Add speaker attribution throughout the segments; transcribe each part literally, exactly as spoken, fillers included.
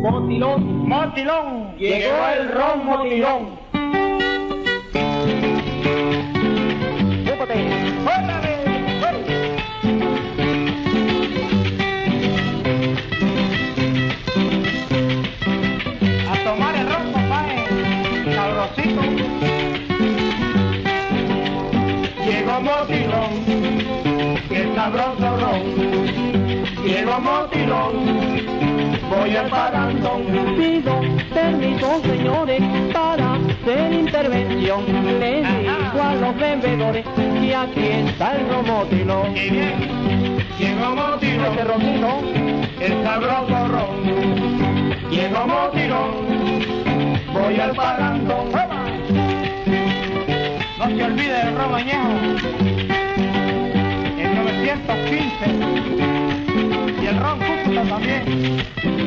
Speaker 1: Motilón,
Speaker 2: Motilón,
Speaker 1: llegó el ron Motilón.
Speaker 2: ¡Órale! A tomar el ron, compadre, sabrosito.
Speaker 1: Llegó Motilón, qué sabroso ron. Llegó Motilón, voy al parandón.
Speaker 3: Pido permiso, señores, para hacer intervención. Le digo a los bebedores que aquí está el ron Motilón.
Speaker 1: Y bien, llegó Motilón,
Speaker 3: Este roncito,
Speaker 1: el sabroso ron. Llegó Motilón, voy al parandón.
Speaker 2: No se olvide del ron añejo. En novecientos quince. Y el ron Cúcuta también.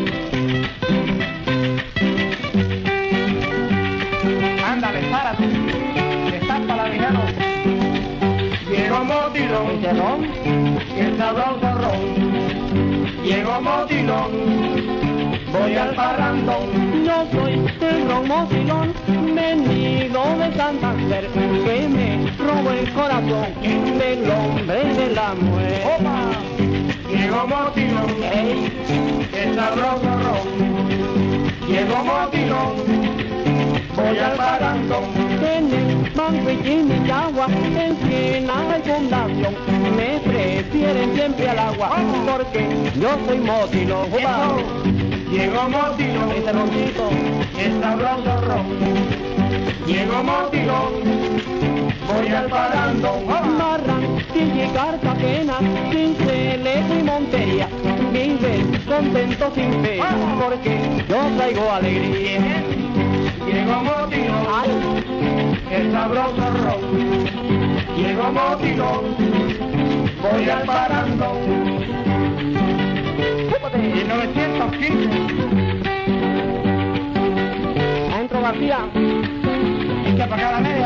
Speaker 2: Ándale, párate. Destapa la villano.
Speaker 1: Llegó Motilón,
Speaker 3: este ron,
Speaker 1: qué sabroso ron. Llegó Motilón, voy al parandón.
Speaker 3: yo soy el ron Motilón, venido de Santander, que me robó el corazón del hombre y de la mujer.
Speaker 2: ¡Opa!
Speaker 1: Llegó Motilón,
Speaker 3: Ey,
Speaker 1: qué sabroso ron. Llegó Motilón, voy al parandón.
Speaker 3: en el Banco y Yagua, en Siena hay fundación, me prefieren siempre al agua, porque yo soy Motilón. Opa,
Speaker 1: Llegó Motilón,
Speaker 3: este roncito,
Speaker 1: qué sabroso ron. Llegó Motilón, voy al parandón.
Speaker 3: Barranquilla y Cartagena, Cincelejo y Montería, viven contentos sin fe, porque yo traigo alegría.
Speaker 1: Llegó Motilón,
Speaker 3: Ay,
Speaker 1: qué sabroso ron. Llegó Motilón, voy al parandón.
Speaker 2: Y en novecientos quince.
Speaker 3: adentro García.
Speaker 2: Hay que apagar la media.